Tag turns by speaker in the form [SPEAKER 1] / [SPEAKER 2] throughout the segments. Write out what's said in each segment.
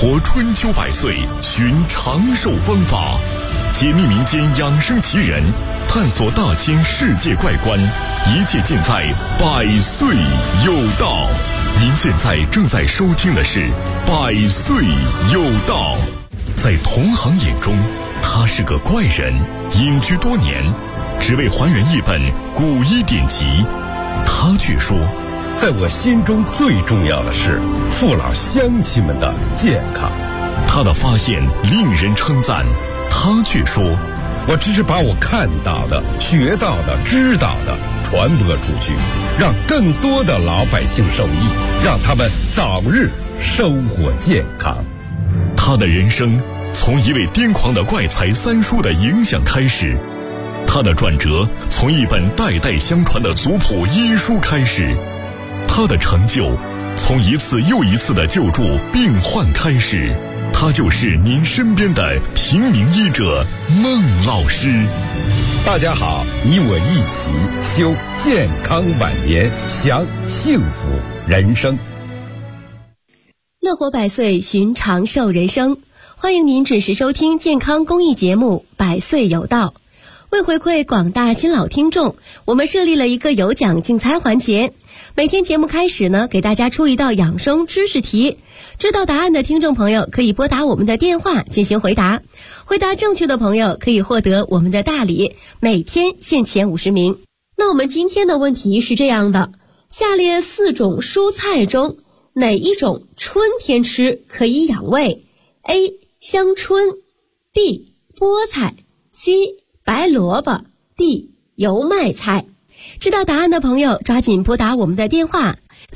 [SPEAKER 1] 活春秋百岁，寻长寿方法，解密民间养生奇人，探索大千世界怪观，一切尽在百岁有道。您现在正在收听的是百岁有道。在同行眼中，他是个怪人，隐居多年，只为还原一本古医典籍。他却说，
[SPEAKER 2] 在我心中最重要的是父老乡亲们的健康。
[SPEAKER 1] 他的发现令人称赞，他却说，
[SPEAKER 2] 我只是把我看到的、学到的、知道的传播出去，让更多的老百姓受益，让他们早日生活健康。
[SPEAKER 1] 他的人生从一位癫狂的怪才三叔的影响开始，他的转折从一本代代相传的族谱医书开始，他的成就从一次又一次的救助病患开始。他就是您身边的平民医者孟老师。
[SPEAKER 2] 大家好，你我一起修健康晚年，享幸福人生。
[SPEAKER 3] 乐活百岁，寻长寿人生。欢迎您准时收听健康公益节目《百岁有道》。为回馈广大新老听众，我们设立了一个有奖竞猜环节。每天节目开始呢，给大家出一道养生知识题，知道答案的听众朋友可以拨打我们的电话进行回答，回答正确的朋友可以获得我们的大礼，每天限前50名。那我们今天的问题是这样的，下列4种蔬菜中哪一种春天吃可以养胃？ A. 香椿， B. 菠菜， C. 白萝卜， D. 油麦菜。知道答案的朋友抓紧拨打我们的电话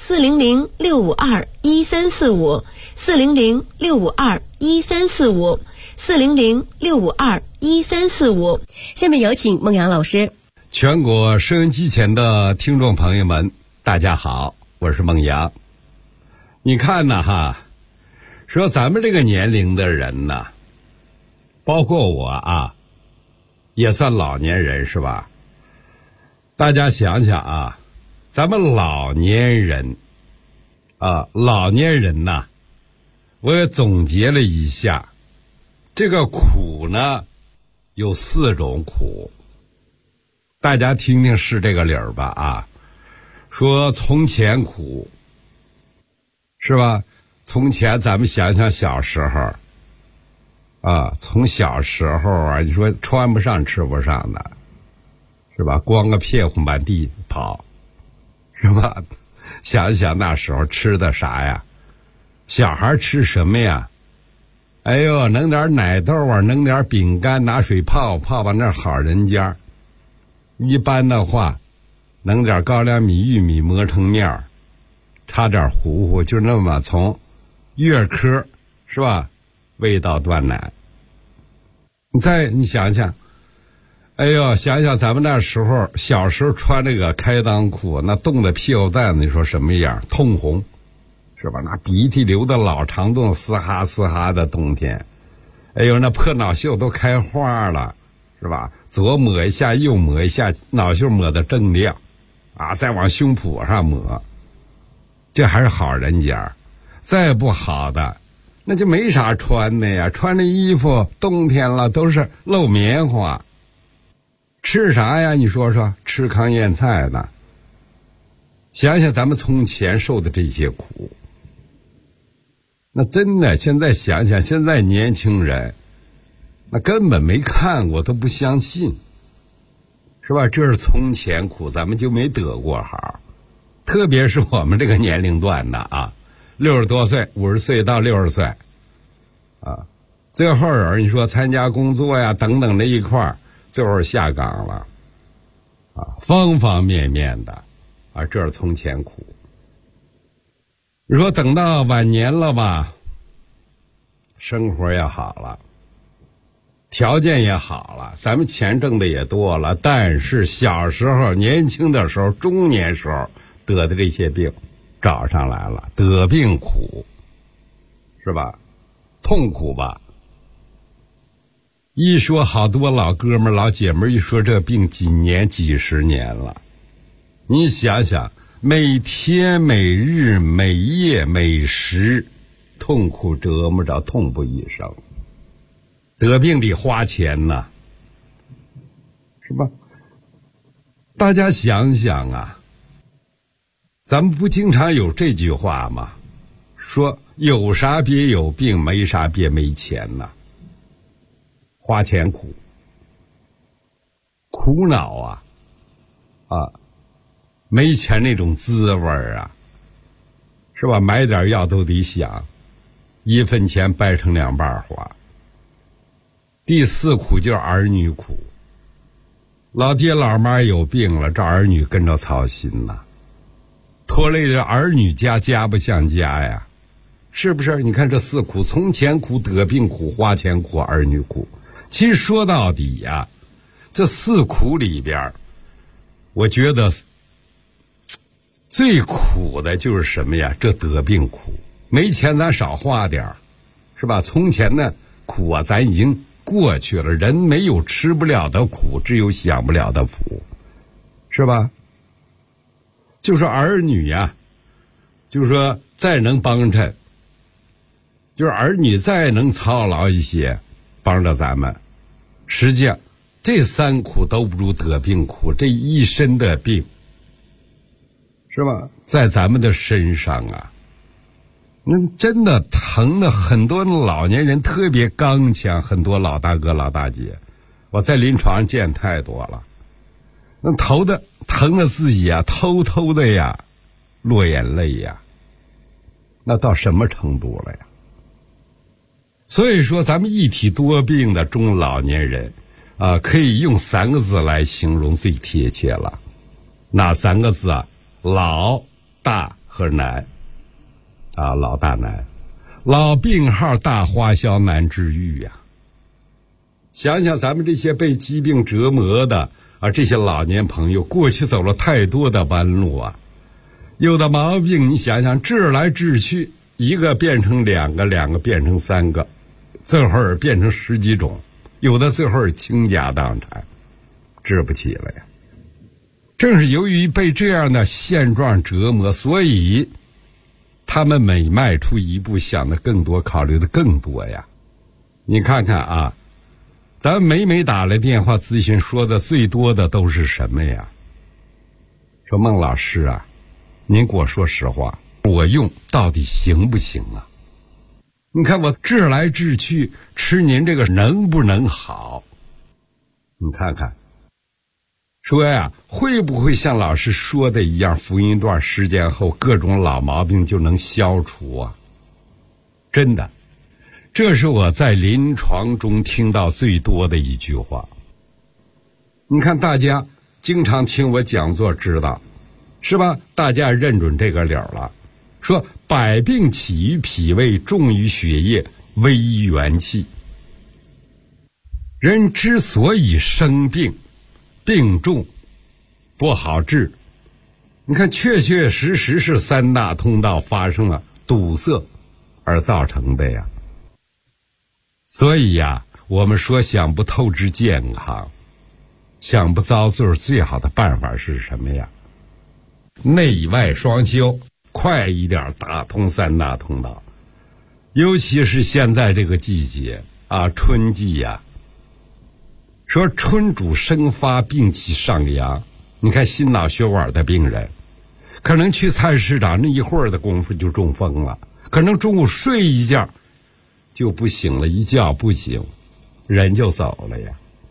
[SPEAKER 3] 400-652-1345 400-652-1345 400-652-1345。下面有请孟阳老师。
[SPEAKER 2] 全国收音机前的听众朋友们，大家好，我是孟阳。你看呐哈，说咱们这个年龄的人呐，包括我啊，也算老年人是吧？大家想想啊，咱们老年人呐，我也总结了一下，这个苦呢有4种苦，大家听听是这个理儿吧啊。说从前苦，是吧？从前咱们想想小时候啊，从小时候啊，你说穿不上吃不上的，是吧？光个屁股满地跑，是吧？想一想那时候吃的啥呀？小孩吃什么呀？哎呦，弄点奶豆啊，弄点饼干，拿水泡泡吧，那好人家。一般的话，弄点高粱米、玉米磨成面，插点糊糊，就那么从月科，是吧？味道断奶。你想想，哎呦，想想咱们那时候小时候穿那个开裆裤，那冻的屁股蛋，你说什么样？通红，是吧？那鼻涕流的老长洞，嘶哈嘶哈的冬天。哎呦，那破脑袖都开花了，是吧？左抹一下，右抹一下，脑袖抹的正亮，啊，再往胸脯上抹，这还是好人家。再不好的，那就没啥穿的呀，穿的衣服冬天了都是露棉花。吃啥呀？你说说，吃糠咽菜呢？想想咱们从前受的这些苦，那真的现在想想，现在年轻人那根本没看过，都不相信，是吧？这是从前苦，咱们就没得过好。特别是我们这个年龄段的啊，60多岁，50岁到60岁啊，最后人你说参加工作呀等等这一块，最后下岗了啊，方方面面的啊，这是从前苦。你说等到晚年了吧，生活也好了，条件也好了，咱们钱挣的也多了，但是小时候年轻的时候中年时候得的这些病找上来了，得病苦，是吧？痛苦吧。一说好多老哥们老姐们一说这病几年几十年了，你想想，每天每日每夜每时痛苦折磨着，痛不欲生。得病得花钱呐，是吧？大家想想啊，咱们不经常有这句话吗？说有啥别有病，没啥别没钱呐。花钱苦，苦恼啊，没钱那种滋味啊，是吧？买点药都得想，1分钱掰成2半花。第4苦就是儿女苦，老爹老妈有病了，这儿女跟着操心呐，拖累着儿女家不像家呀，是不是？你看这4苦，从前苦、得病苦、花钱苦、儿女苦。其实说到底呀，这4苦里边，我觉得最苦的就是什么呀？这得病苦，没钱咱少花点儿，是吧？从前呢苦啊，咱已经过去了，人没有吃不了的苦，只有享不了的福，是吧？就说儿女呀，就是说再能帮衬，就是儿女再能操劳一些，帮着咱们，实际上这3苦都不如得病苦，这一身的病，是吧？在咱们的身上啊，真的疼的很多老年人特别刚强，很多老大哥老大姐，我在临床上见太多了，那疼的自己啊，偷偷的呀落眼泪呀，那到什么程度了呀？所以说咱们一体多病的中老年人啊，可以用3个字来形容最贴切了。哪3个字啊？老大和难啊，老大难，老病号大花销难治愈呀。想想咱们这些被疾病折磨的啊，这些老年朋友过去走了太多的弯路啊，有的毛病你想想治来治去，一个变成2个，2个变成3个，最后变成10几种，有的最后倾家荡产，治不起了呀。正是由于被这样的现状折磨，所以他们每迈出一步想的更多，考虑的更多呀。你看看啊，咱们每打来电话咨询说的最多的都是什么呀？说孟老师啊，您给我说实话，我用到底行不行啊？你看我治来治去，吃您这个能不能好？你看看，说呀，会不会像老师说的一样，服一段时间后，各种老毛病就能消除啊？真的，这是我在临床中听到最多的一句话。你看大家经常听我讲座知道，是吧？大家认准这个理儿了，说百病起于脾胃，重于血液，危于元气。人之所以生病，病重不好治，你看确确实实是3大通道发生了堵塞而造成的呀。所以呀，我们说想不透支健康，想不遭罪，最好的办法是什么呀？内外双修，快一点打通3大通道。尤其是现在这个季节啊，春季呀，说春主生发，病气上扬。你看心脑血管的病人，可能去菜市场那一会儿的功夫就中风了，可能中午睡一觉就不醒了，一觉不醒人就走了呀。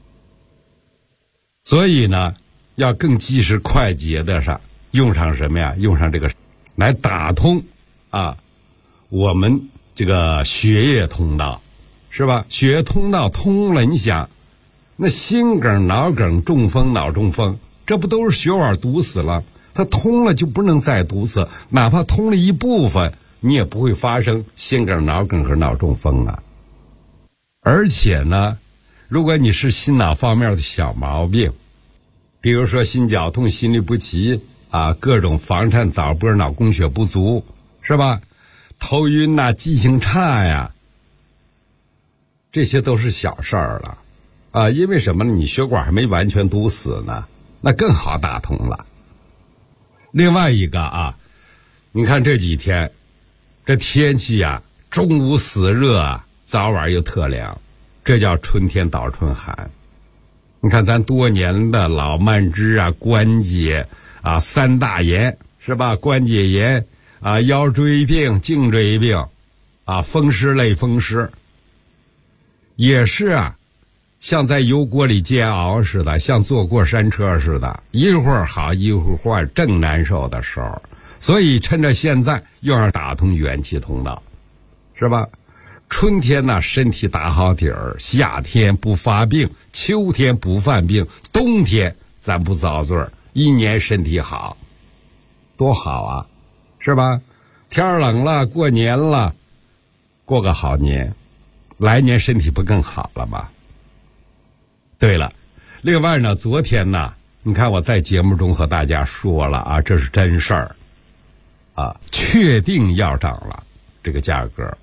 [SPEAKER 2] 所以呢，要更及时快捷的上用上什么呀？用上这个来打通啊我们这个血液通道，是吧？血液通道通了，你想那心梗、脑梗、中风、脑中风，这不都是血管堵死了？它通了就不能再堵死，哪怕通了一部分，你也不会发生心梗、脑梗和脑中风啊。而且呢，如果你是心脑方面的小毛病，比如说心绞痛、心律不齐啊，各种房颤、早搏、脑供血不足，是吧？头晕呐、记性差呀，这些都是小事儿了啊。因为什么呢？你血管还没完全堵死呢，那更好打通了。另外一个啊，你看这几天这天气呀， 中午死热，早晚又特凉，这叫春天倒春寒。你看咱多年的老慢支啊、关节啊、三大炎是吧？关节炎啊、腰椎病、颈椎病啊、风湿类风湿，也是啊，像在油锅里煎熬似的，像坐过山车似的，一会儿好一会儿坏，正难受的时候。所以趁着现在又要打通元气通道，是吧？春天呢，身体打好底儿，夏天不发病，秋天不犯病，冬天咱不遭罪儿，一年身体好，多好啊，是吧？天儿冷了，过年了，过个好年，来年身体不更好了吗？对了，另外呢，昨天呢，你看我在节目中和大家说了啊，这是真事儿啊，确定要涨了，这个价格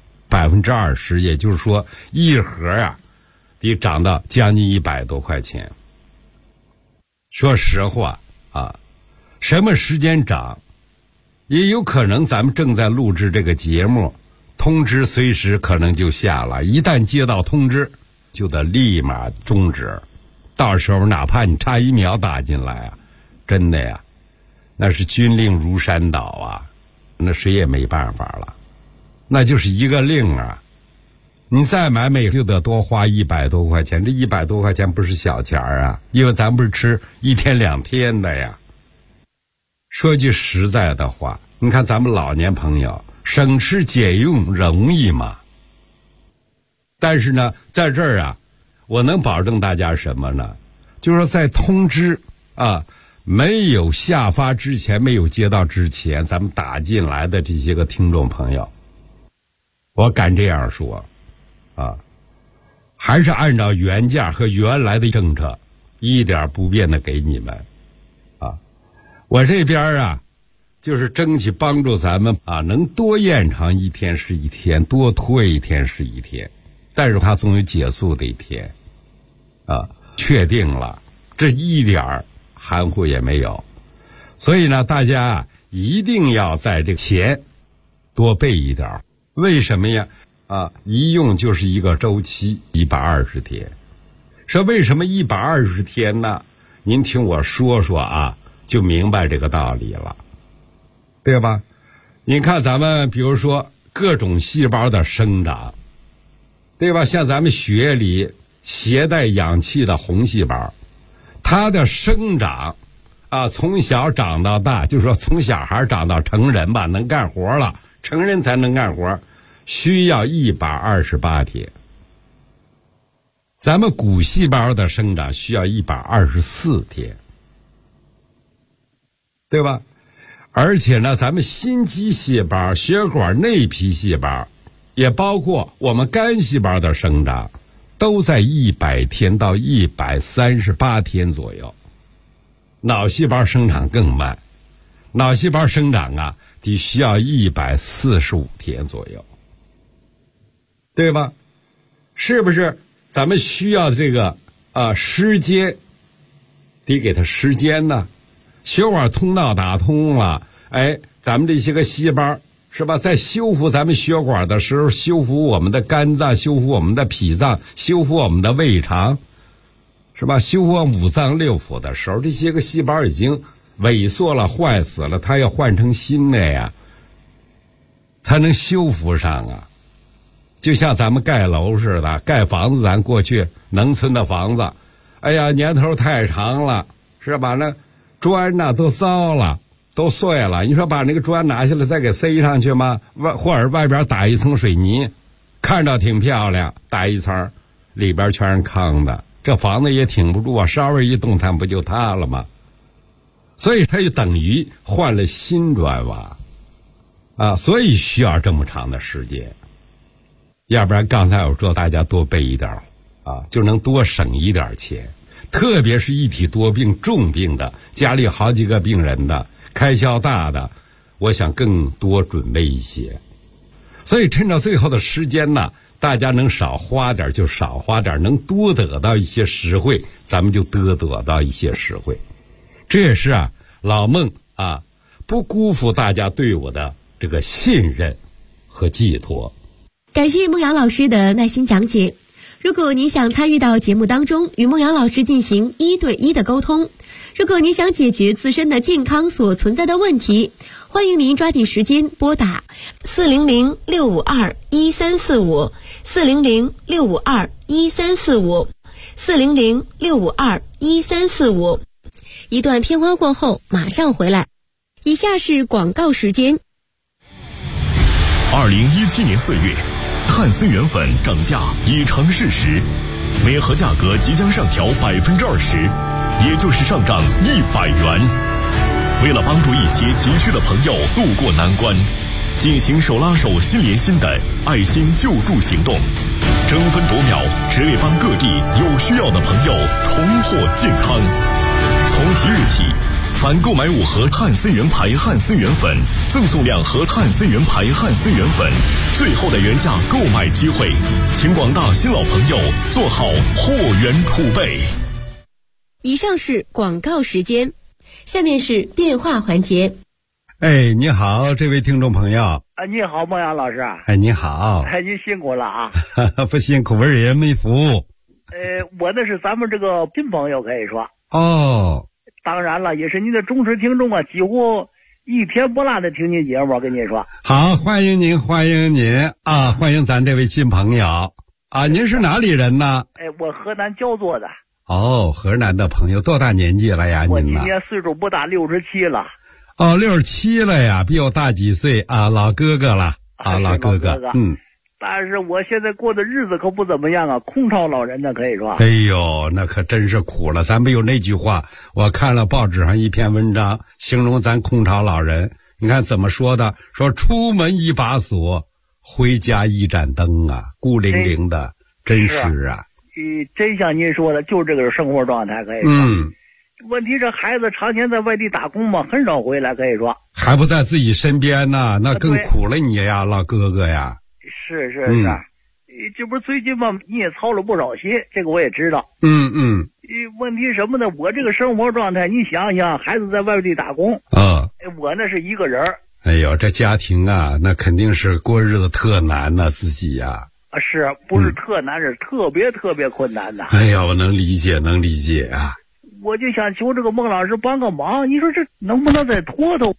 [SPEAKER 2] 20%，也就是说一盒啊得涨到将近100多块钱。说实话啊，什么时间涨也有可能，咱们正在录制这个节目，通知随时可能就下了，一旦接到通知就得立马终止，到时候哪怕你差1秒打进来啊，真的呀，那是军令如山倒啊，那谁也没办法了，那就是一个令啊，你再买每就得多花100多块钱，这100多块钱不是小钱啊，因为咱不是吃1天2天的呀。说句实在的话，你看咱们老年朋友省吃俭用容易吗？但是呢，在这儿啊，我能保证大家什么呢？就是说在通知啊没有下发之前，没有接到之前，咱们打进来的这些个听众朋友，我敢这样说啊，还是按照原价和原来的政策一点不变的给你们啊。我这边啊就是争取帮助咱们啊，能多延长1天是1天，多拖1天是1天，但是它总有结束的一天啊，确定了，这一点含糊也没有。所以呢，大家啊一定要在这钱多备一点。为什么呀？啊，一用就是一个周期120天。说为什么120天呢？您听我说说啊，就明白这个道理了，对吧？你看咱们比如说各种细胞的生长，对吧？像咱们血里携带氧气的红细胞，它的生长啊，从小长到大，就是说从小孩长到成人吧，能干活了，成人才能干活，需要128天。咱们骨细胞的生长需要124天，对吧？而且呢，咱们心肌细胞、血管内皮细胞，也包括我们肝细胞的生长，都在100天到138天左右。脑细胞生长更慢，脑细胞生长啊，得需要145天左右，对吧？是不是？咱们需要这个时间，得给它时间呢。血管通道打通了，哎，咱们这些个细胞是吧，在修复咱们血管的时候，修复我们的肝脏，修复我们的脾脏，修复我们的胃肠，是吧？修复5脏6腑的时候，这些个细胞已经萎缩了、坏死了，它要换成新的呀，才能修复上啊。就像咱们盖楼似的，盖房子，咱过去农村的房子，哎呀，年头太长了，是吧？那砖呢都糟了，都碎了，你说把那个砖拿下来再给塞上去吗？或者外边打一层水泥，看着挺漂亮，打一层，里边全是糠的，这房子也挺不住啊，稍微一动弹不就塌了吗？所以它就等于换了新砖瓦啊，所以需要这么长的时间。要不然刚才我说大家多备一点啊，就能多省一点钱。特别是一体多病重病的，家里好几个病人的，开销大的，我想更多准备一些。所以趁着最后的时间呢，大家能少花点就少花点，能多得到一些实惠，咱们就得到一些实惠。这也是啊，老孟啊，不辜负大家对我的这个信任和寄托。
[SPEAKER 3] 感谢孟瑶老师的耐心讲解。如果您想参与到节目当中，与孟瑶老师进行1对1的沟通，如果您想解决自身的健康所存在的问题，欢迎您抓紧时间拨打400-652-1345 400-652-1345 400-652-1345。一段片花过后马上回来。以下是广告时间。
[SPEAKER 1] 2017年4月，碳森源粉涨价已成事实，每盒价格即将上调20%，也就是上涨100元。为了帮助一些急需的朋友渡过难关，进行手拉手心连心的爱心救助行动，争分夺秒，只为帮各地有需要的朋友重获健康。从即日起，凡购买5盒碳森源牌汉森源粉，赠送2盒碳森源牌汉森源粉，最后的原价购买机会，请广大新老朋友做好货源储备。
[SPEAKER 3] 以上是广告时间，下面是电话环节。
[SPEAKER 2] 哎，你好，这位听众朋友。
[SPEAKER 4] 你好，孟阳老师。
[SPEAKER 2] 哎，你好。
[SPEAKER 4] 哎，你辛苦了啊。
[SPEAKER 2] 不辛苦，为人民服务。
[SPEAKER 4] 我那是咱们这个新朋友，可以说。
[SPEAKER 2] 哦。
[SPEAKER 4] 当然了，也是您的忠实听众啊，几乎一天不落的听您节目，跟您说。
[SPEAKER 2] 好，欢迎您，欢迎您啊，欢迎咱这位新朋友啊。您是哪里人呢？
[SPEAKER 4] 我河南焦作的。
[SPEAKER 2] 哦，河南的朋友，多大年纪了呀？
[SPEAKER 4] 我
[SPEAKER 2] 您呢？
[SPEAKER 4] 今年岁数不大，67了。
[SPEAKER 2] 哦，67了呀，比我大几岁啊，老哥哥了啊，老哥哥。嗯。
[SPEAKER 4] 但是我现在过的日子可不怎么样啊，空巢老人呢，可以说。
[SPEAKER 2] 哎呦，那可真是苦了。咱没有那句话，我看了报纸上一篇文章，形容咱空巢老人。你看怎么说的？说出门一把锁，回家一盏灯啊，孤零零的，真是啊。
[SPEAKER 4] 真像您说的，就这个生活状态，可以说。问题这孩子常年在外地打工嘛，很少回来，可以说。还
[SPEAKER 2] 不在自己身边呢，那更苦了你呀，老哥哥呀。
[SPEAKER 4] 是，这不是最近嘛，你也操了不少心，这个我也知道。问题什么呢？我这个生活状态，你想想，孩子在外地打工啊，我那是一个人。
[SPEAKER 2] 哎呦，这家庭啊，那肯定是过日子特难呐，自己呀。
[SPEAKER 4] 是不是特难？是特别特别困难的。
[SPEAKER 2] 哎呀，我能理解，能理解啊。
[SPEAKER 4] 我就想求这个孟老师帮个忙，你说这能不能再拖拖？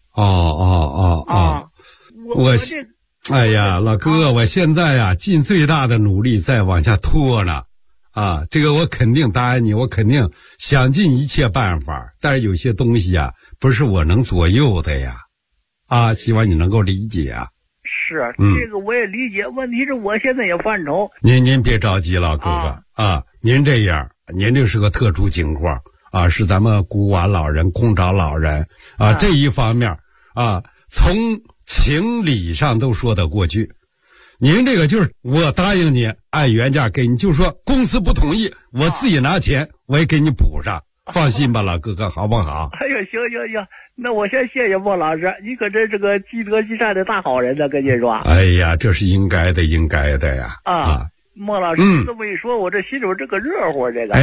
[SPEAKER 4] 我这。
[SPEAKER 2] 哎呀，老哥，我现在呀尽最大的努力再往下拖呢，啊，这个我肯定答应你，我肯定想尽一切办法，但是有些东西啊不是我能左右的呀，啊，希望你能够理解啊。
[SPEAKER 4] 是，这个我也理解，问题是我现在也犯愁。
[SPEAKER 2] 您别着急，老哥哥啊，您这样，您这是个特殊情况啊，是咱们孤寡老人、空巢老人啊，这一方面啊，从情理上都说得过去，您这个就是我答应你按原价给你，就说公司不同意，我自己拿钱我也给你补上，放心吧，老哥哥，好不好？
[SPEAKER 4] 哎呦，行，那我先谢谢孟老师，你可真是个积德积善的大好人呢，跟你说。
[SPEAKER 2] 哎呀，这是应该的呀。
[SPEAKER 4] 孟老师这么一说，我这心里这个热乎，这个。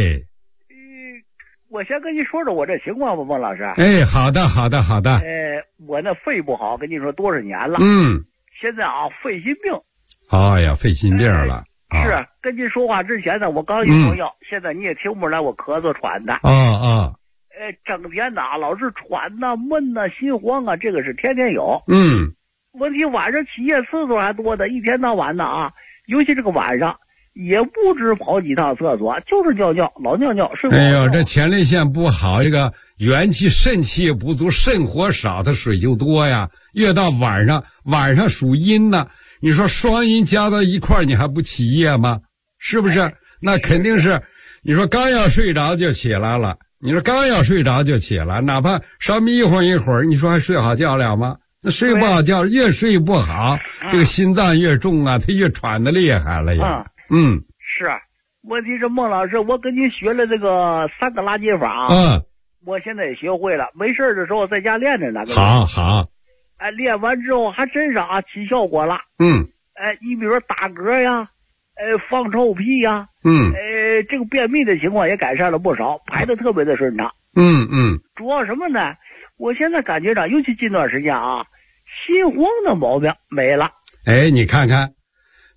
[SPEAKER 4] 我先跟你说说我这情况吧，孟老师。
[SPEAKER 2] 好的。
[SPEAKER 4] 我那肺不好，跟你说多少年了。现在啊，肺心病。
[SPEAKER 2] 哎呀，肺心病了。
[SPEAKER 4] 是，跟您说话之前呢，我刚有用药，现在你也听不出来我咳嗽喘的。整天的老是喘呐、闷呐、心慌啊，这个是天天有。问题晚上起夜次数还多的，一天到晚的啊，尤其这个晚上。也不止跑几趟厕所，就是尿尿，老尿尿，睡不好。
[SPEAKER 2] 哎呦，这前列腺不好，这个元气、肾气也不足，肾火少，它水就多呀。越到晚上属阴呢，你说双阴加到一块儿，你还不起夜吗？是不是？那肯定是，你说刚要睡着就起来了，哪怕稍迷糊一会儿，你说还睡好觉了吗？那睡不好觉，越睡不好，这个心脏越重啊，它越喘得厉害了呀。
[SPEAKER 4] 是，问题是孟老师，我跟您学了这个3个拉筋法，我现在也学会了，没事的时候在家练着呢。
[SPEAKER 2] 好，
[SPEAKER 4] 练完之后还真是啊，起效果了。你比如说打嗝呀，放臭屁呀，这个便秘的情况也改善了不少，排得特别的顺畅。主要什么呢？我现在感觉到，尤其近段时间啊，心慌的毛病没了。
[SPEAKER 2] 你看看。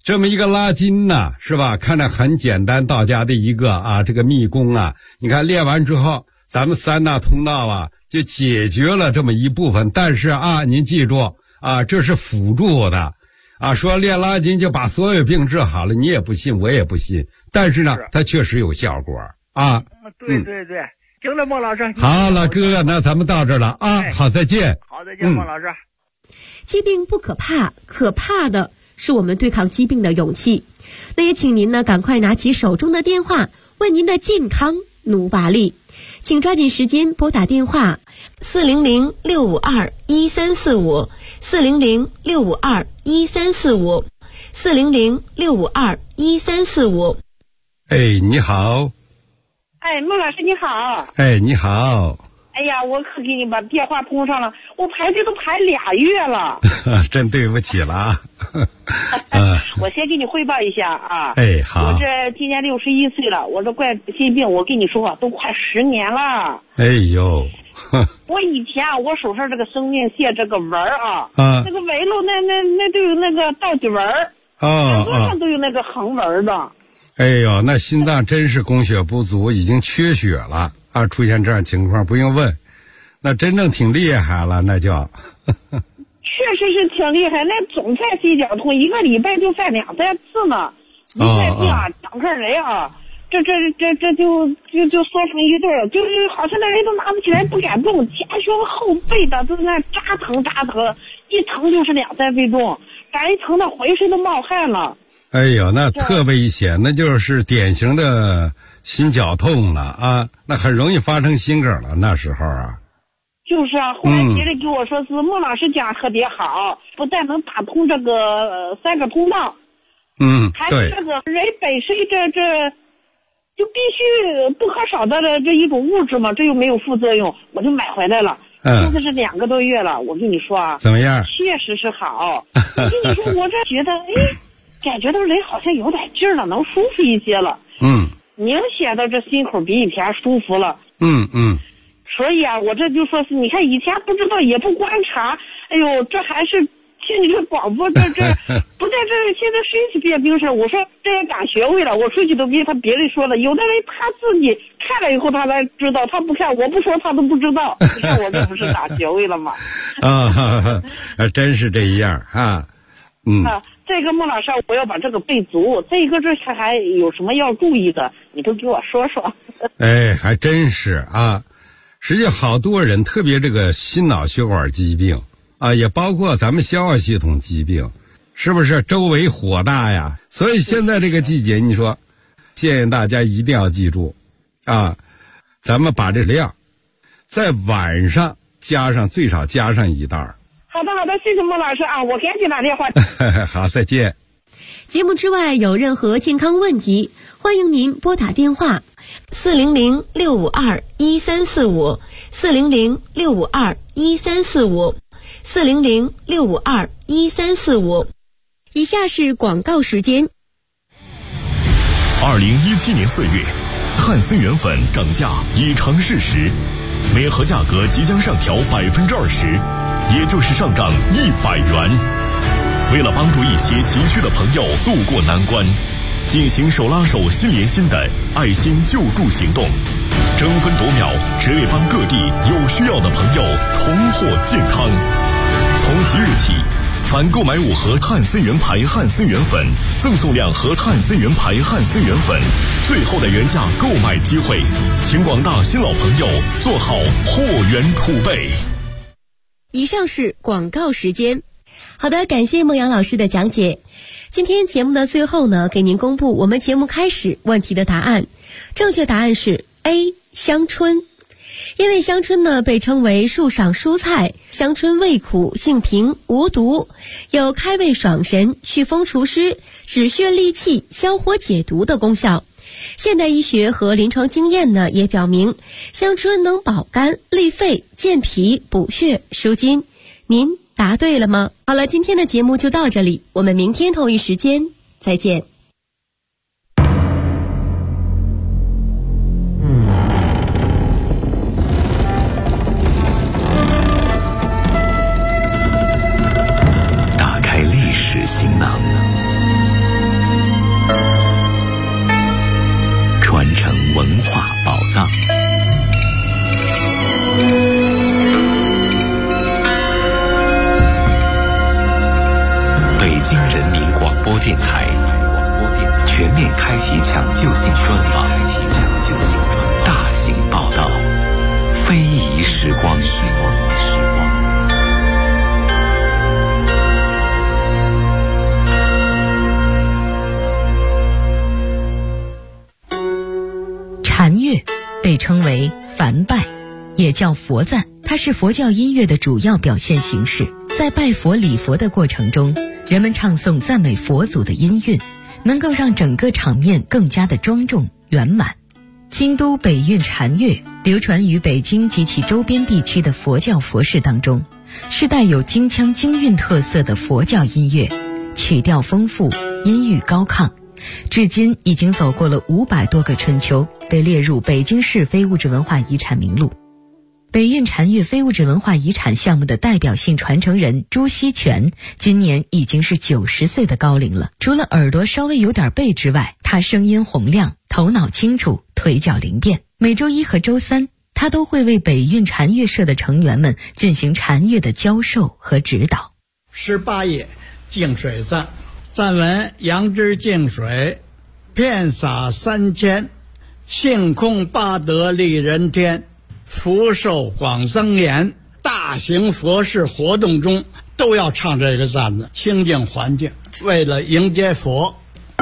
[SPEAKER 2] 这么一个拉筋呢，是吧？看着很简单，道家的一个这个秘功啊，你看练完之后，咱们三大通道啊就解决了这么一部分。但是您记住这是辅助的说练拉筋就把所有病治好了，你也不信，我也不信。但是呢，它确实有效果
[SPEAKER 4] 对对对，行了，孟老师。
[SPEAKER 2] 好，老哥，那咱们到这儿了好，再见。
[SPEAKER 4] 好，再见，孟老师。
[SPEAKER 3] 疾病不可怕，可怕的是我们对抗疾病的勇气。那也请您呢赶快拿起手中的电话，为您的健康努把力。请抓紧时间拨打电话400-652-1345 400-652-1345 400-652-1345。
[SPEAKER 2] 你好。
[SPEAKER 5] 孟老师你好。
[SPEAKER 2] 你好。
[SPEAKER 5] 哎呀，我可给你把电话通上了，我排队都排2月了。
[SPEAKER 2] 真对不起了
[SPEAKER 5] 我先给你汇报一下
[SPEAKER 2] 好。
[SPEAKER 5] 我这今年61岁了，我这怪心病，我跟你说都快10年了。我以前我手上这个生命线这个纹那个纹路那都有那个倒计纹很多上都有那个横纹的。
[SPEAKER 2] 那心脏真是供血不足，已经缺血了出现这样情况不用问，那真正挺厉害了，那叫
[SPEAKER 5] 确实是挺厉害，那总在心绞痛，1个礼拜就犯2-3次呢。一犯病整个人这就缩成一对儿，就是好像那人都拿不起来，不敢动，前胸后背的都那扎疼，一疼就是2-3分钟，感觉疼的浑身都冒汗了。
[SPEAKER 2] 那特危险，那就是典型的心绞痛了那很容易发生心梗了，那时候
[SPEAKER 5] 就是后来别人跟我说是孟老师讲特别好，不但能打通这个3个通道，还是这个人本身这就必须不可少的这一种物质嘛，这又没有副作用，我就买回来了。现在是2个多月了，我跟你说
[SPEAKER 2] 怎么样？
[SPEAKER 5] 确实是好。我跟你说，我这觉得感觉到人好像有点劲儿了，能舒服一些了。明显的这心口比以前舒服了。所以我这就说是，你看以前不知道也不观察，这还是听你这广播这不在这现在身体变冰事，我说这也赶学会了，我出去都跟别人说了，有的人他自己看了以后他才知道，他不看我不说他都不知道。你看我这不是打学会了吗？
[SPEAKER 2] 真是这样
[SPEAKER 5] 这个孟老师，我要把这个备足。这个这还有什么要注意的？你都给我说说。
[SPEAKER 2] 还真是实际好多人，特别这个心脑血管疾病也包括咱们消化系统疾病，是不是周围火大呀？所以现在这个季节，你说建议大家一定要记住咱们把这量在晚上最少加上1袋。
[SPEAKER 5] 好的，谢谢孟老师我赶紧打电话。
[SPEAKER 2] 好，再见。
[SPEAKER 3] 节目之外有任何健康问题，欢迎您拨打电话400-652-1345 400-652-1345 400-652-1345。以下是广告时间。
[SPEAKER 1] 2017年4月，汉森源粉涨价已成事实，每盒价格即将上调20%，也就是上涨100元。为了帮助一些急需的朋友渡过难关，进行手拉手心连心的爱心救助行动，争分夺秒，只为帮各地有需要的朋友重获健康。从即日起，凡购买5盒汉森源牌汉森源粉，赠送2盒汉森源牌汉森源粉，最后的原价购买机会，请广大新老朋友做好货源储备。
[SPEAKER 3] 以上是广告时间。好的，感谢孟阳老师的讲解。今天节目的最后呢，给您公布我们节目开始问题的答案。正确答案是 A 香椿。因为香椿呢被称为树上蔬菜，香椿味苦性平无毒，有开胃爽神、祛风除湿、止血利气、消火解毒的功效。现代医学和临床经验呢也表明，香椿能保肝利肺、健脾补血舒筋。您答对了吗？好了，今天的节目就到这里，我们明天同一时间再见。
[SPEAKER 6] 打开历史行囊， 北京人民广播电台全面开启抢救性专访，大型报道，非遗时光。
[SPEAKER 7] 禅乐被称为梵拜，也叫佛赞，它是佛教音乐的主要表现形式。在拜佛礼佛的过程中，人们唱诵赞美佛祖的音韵，能够让整个场面更加的庄重圆满。京都北韵禅乐流传于北京及其周边地区的佛教佛事当中，是带有京腔京韵特色的佛教音乐，曲调丰富，音域高亢，至今已经走过了500多个春秋，被列入北京市非物质文化遗产名录。北韵禅乐非物质文化遗产项目的代表性传承人朱锡全今年已经是90岁的高龄了。除了耳朵稍微有点背之外，他声音洪亮，头脑清楚，腿脚灵便。每周1和周3，他都会为北韵禅乐社的成员们进行禅乐的教授和指导。
[SPEAKER 8] 18页净水赞，赞文：杨枝净水，遍洒3000，性空八德利人天，福寿广增延。大型佛事活动中都要唱这个赞子，清净环境，为了迎接佛。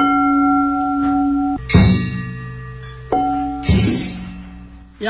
[SPEAKER 8] 呀！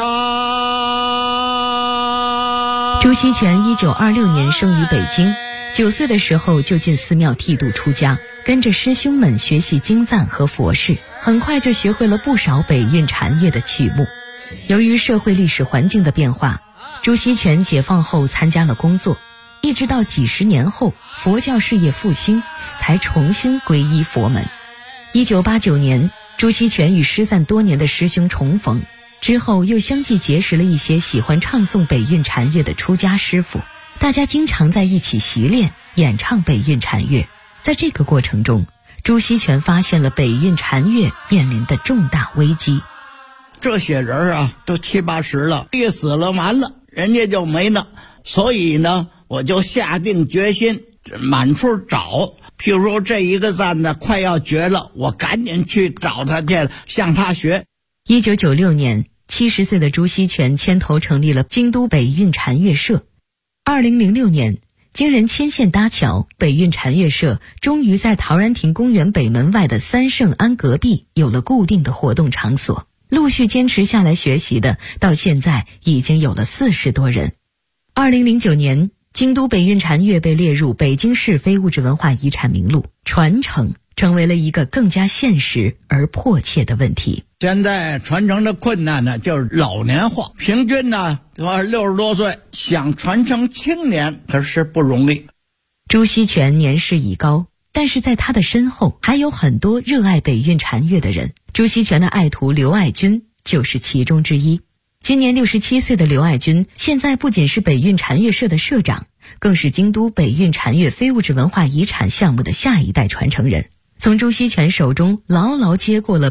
[SPEAKER 7] 朱锡全1926年生于北京，9岁的时候就进寺庙剃度出家，跟着师兄们学习经赞和佛事，很快就学会了不少北韵禅乐的曲目。由于社会历史环境的变化，朱锡全解放后参加了工作，一直到几十年后佛教事业复兴，才重新皈依佛门。1989年，朱锡全与失散多年的师兄重逢，之后又相继结识了一些喜欢唱诵北韵禅乐的出家师傅，大家经常在一起习练演唱北韵禅乐。在这个过程中，朱锡全发现了北韵禅乐面临的重大危机。
[SPEAKER 8] 这些人啊，都70、80了，一死了完了，人家就没了。所以呢，我就下定决心满处找。譬如说这一个赞呢快要绝了，我赶紧去找他去，向他学。
[SPEAKER 7] 1996年，70岁的朱锡全牵头成立了京都北韵禅乐社。2006年，经人牵线搭桥，北韵禅乐社终于在陶然亭公园北门外的三圣庵隔壁有了固定的活动场所。陆续坚持下来学习的，到现在已经有了40多人。2009年，京都北韵禅乐被列入北京市非物质文化遗产名录，传承成为了一个更加现实而迫切的问题。
[SPEAKER 8] 现在传承的困难呢，就是老年化，平均呢60多岁，想传承青年可是不容易。
[SPEAKER 7] 朱锡全年事已高，但是在他的身后还有很多热爱北韵禅乐的人。朱锡全的爱徒刘爱军就是其中之一。今年67岁的刘爱军，现在不仅是北韵禅乐社的社长，更是京都北韵禅乐非物质文化遗产项目的下一代传承人，从朱锡全手中牢牢接过了